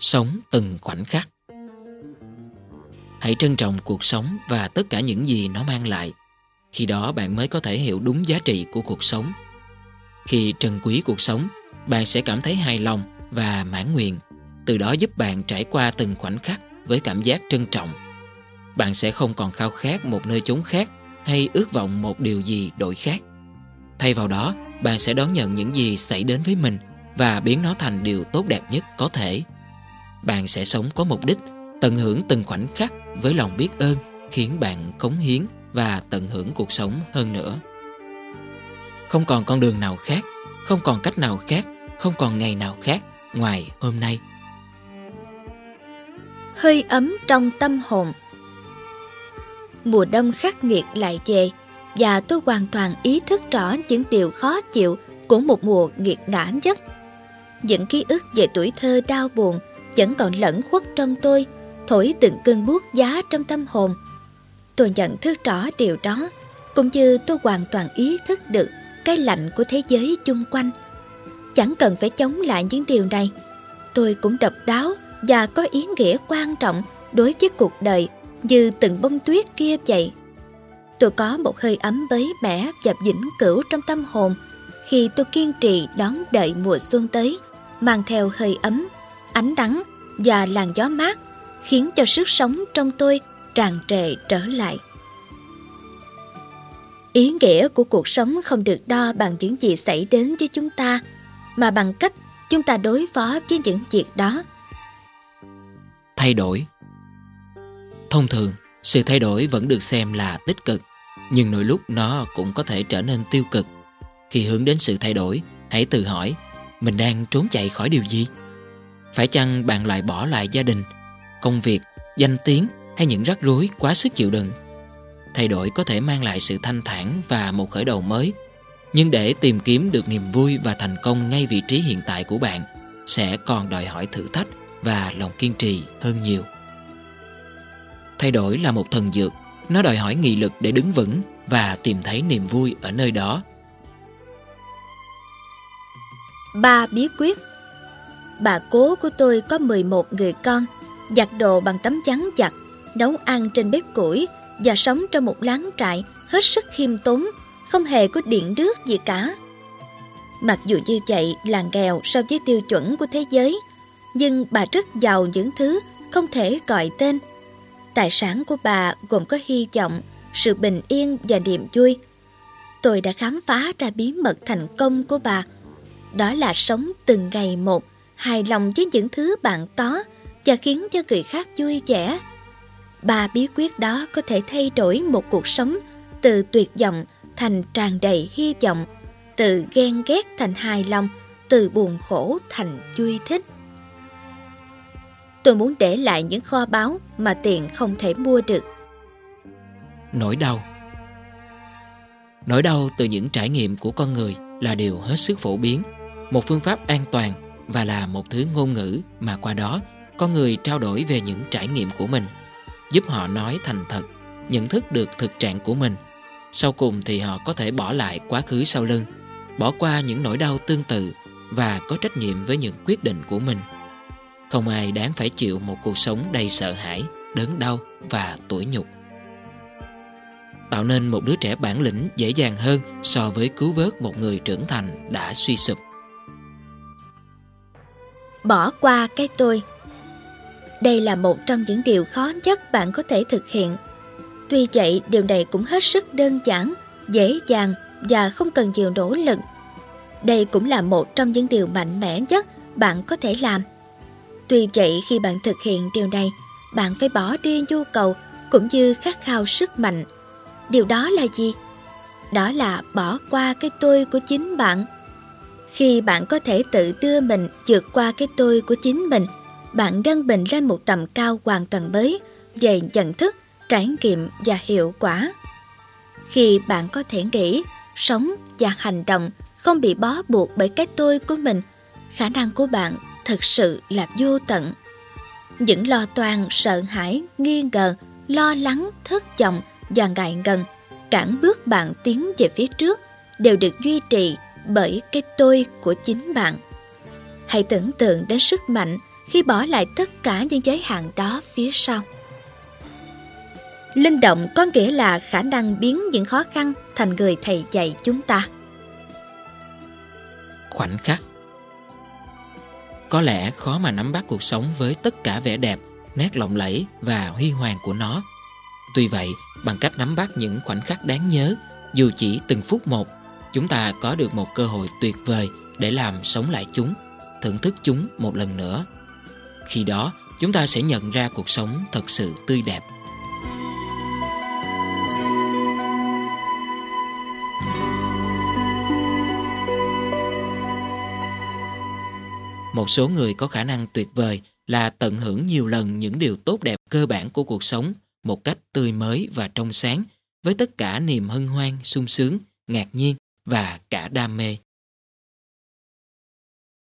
Sống từng khoảnh khắc. Hãy trân trọng cuộc sống và tất cả những gì nó mang lại. Khi đó bạn mới có thể hiểu đúng giá trị của cuộc sống. Khi trân quý cuộc sống, bạn sẽ cảm thấy hài lòng và mãn nguyện. Từ đó giúp bạn trải qua từng khoảnh khắc với cảm giác trân trọng. Bạn sẽ không còn khao khát một nơi chốn khác hay ước vọng một điều gì đổi khác. Thay vào đó, bạn sẽ đón nhận những gì xảy đến với mình và biến nó thành điều tốt đẹp nhất có thể. Bạn sẽ sống có mục đích, tận hưởng từng khoảnh khắc với lòng biết ơn, khiến bạn cống hiến và tận hưởng cuộc sống hơn nữa. Không còn con đường nào khác, không còn cách nào khác, không còn ngày nào khác ngoài hôm nay. Hơi ấm trong tâm hồn. Mùa đông khắc nghiệt lại về, và tôi hoàn toàn ý thức rõ những điều khó chịu của một mùa nghiệt ngã nhất. Những ký ức về tuổi thơ đau buồn vẫn còn lẫn khuất trong tôi, thổi từng cơn buốt giá trong tâm hồn. Tôi nhận thức rõ điều đó, cũng như tôi hoàn toàn ý thức được cái lạnh của thế giới chung quanh. Chẳng cần phải chống lại những điều này. Tôi cũng độc đáo và có ý nghĩa quan trọng đối với cuộc đời như từng bông tuyết kia vậy. Tôi có một hơi ấm mới mẻ và vĩnh cửu trong tâm hồn khi tôi kiên trì đón đợi mùa xuân tới, mang theo hơi ấm, ánh nắng và làn gió mát, khiến cho sức sống trong tôi tràn trề trở lại. Ý nghĩa của cuộc sống không được đo bằng những gì xảy đến với chúng ta, mà bằng cách chúng ta đối phó với những việc đó. Thay đổi. Thông thường, sự thay đổi vẫn được xem là tích cực, nhưng đôi lúc nó cũng có thể trở nên tiêu cực. Khi hướng đến sự thay đổi, hãy tự hỏi, mình đang trốn chạy khỏi điều gì? Phải chăng bạn lại bỏ lại gia đình, công việc, danh tiếng hay những rắc rối quá sức chịu đựng? Thay đổi có thể mang lại sự thanh thản và một khởi đầu mới, nhưng để tìm kiếm được niềm vui và thành công ngay vị trí hiện tại của bạn sẽ còn đòi hỏi thử thách và lòng kiên trì hơn nhiều. Thay đổi là một thần dược, nó đòi hỏi nghị lực để đứng vững và tìm thấy niềm vui ở nơi đó. 3 bí quyết. Bà cố của tôi có 11 người con, giặt đồ bằng tấm ván giặt, nấu ăn trên bếp củi và sống trong một láng trại hết sức khiêm tốn, không hề có điện nước gì cả. Mặc dù như vậy là nghèo so với tiêu chuẩn của thế giới, nhưng bà rất giàu những thứ không thể gọi tên. Tài sản của bà gồm có hy vọng, sự bình yên và niềm vui. Tôi đã khám phá ra bí mật thành công của bà. Đó là sống từng ngày một, hài lòng với những thứ bạn có và khiến cho người khác vui vẻ. 3 bí quyết đó có thể thay đổi một cuộc sống từ tuyệt vọng thành tràn đầy hy vọng, từ ghen ghét thành hài lòng, từ buồn khổ thành vui thích. Tôi muốn để lại những kho báu mà tiền không thể mua được. Nỗi đau. Nỗi đau từ những trải nghiệm của con người là điều hết sức phổ biến, một phương pháp an toàn và là một thứ ngôn ngữ mà qua đó con người trao đổi về những trải nghiệm của mình, giúp họ nói thành thật, nhận thức được thực trạng của mình. Sau cùng thì họ có thể bỏ lại quá khứ sau lưng, bỏ qua những nỗi đau tương tự và có trách nhiệm với những quyết định của mình. Không ai đáng phải chịu một cuộc sống đầy sợ hãi, đớn đau và tủi nhục. Tạo nên một đứa trẻ bản lĩnh dễ dàng hơn so với cứu vớt một người trưởng thành đã suy sụp. Bỏ qua cái tôi. Đây là một trong những điều khó nhất bạn có thể thực hiện. Tuy vậy, điều này cũng hết sức đơn giản, dễ dàng và không cần nhiều nỗ lực. Đây cũng là một trong những điều mạnh mẽ nhất bạn có thể làm. Tuy vậy, khi bạn thực hiện điều này, bạn phải bỏ đi nhu cầu cũng như khát khao sức mạnh. Điều đó là gì? Đó là bỏ qua cái tôi của chính bạn. Khi bạn có thể tự đưa mình vượt qua cái tôi của chính mình, bạn nâng mình lên một tầm cao hoàn toàn mới về nhận thức, trải nghiệm và hiệu quả. Khi bạn có thể nghĩ, sống và hành động không bị bó buộc bởi cái tôi của mình, khả năng của bạn thực sự là vô tận. Những lo toan, sợ hãi, nghi ngờ, lo lắng, thất vọng và ngại ngần cản bước bạn tiến về phía trước đều được duy trì bởi cái tôi của chính bạn. Hãy tưởng tượng đến sức mạnh khi bỏ lại tất cả những giới hạn đó phía sau. Linh động có nghĩa là khả năng biến những khó khăn thành người thầy dạy chúng ta. Khoảnh khắc. Có lẽ khó mà nắm bắt cuộc sống với tất cả vẻ đẹp, nét lộng lẫy và huy hoàng của nó. Tuy vậy, bằng cách nắm bắt những khoảnh khắc đáng nhớ, dù chỉ từng phút một, chúng ta có được một cơ hội tuyệt vời để làm sống lại chúng, thưởng thức chúng một lần nữa. Khi đó, chúng ta sẽ nhận ra cuộc sống thật sự tươi đẹp. Một số người có khả năng tuyệt vời là tận hưởng nhiều lần những điều tốt đẹp cơ bản của cuộc sống một cách tươi mới và trong sáng, với tất cả niềm hân hoan, sung sướng, ngạc nhiên và cả đam mê.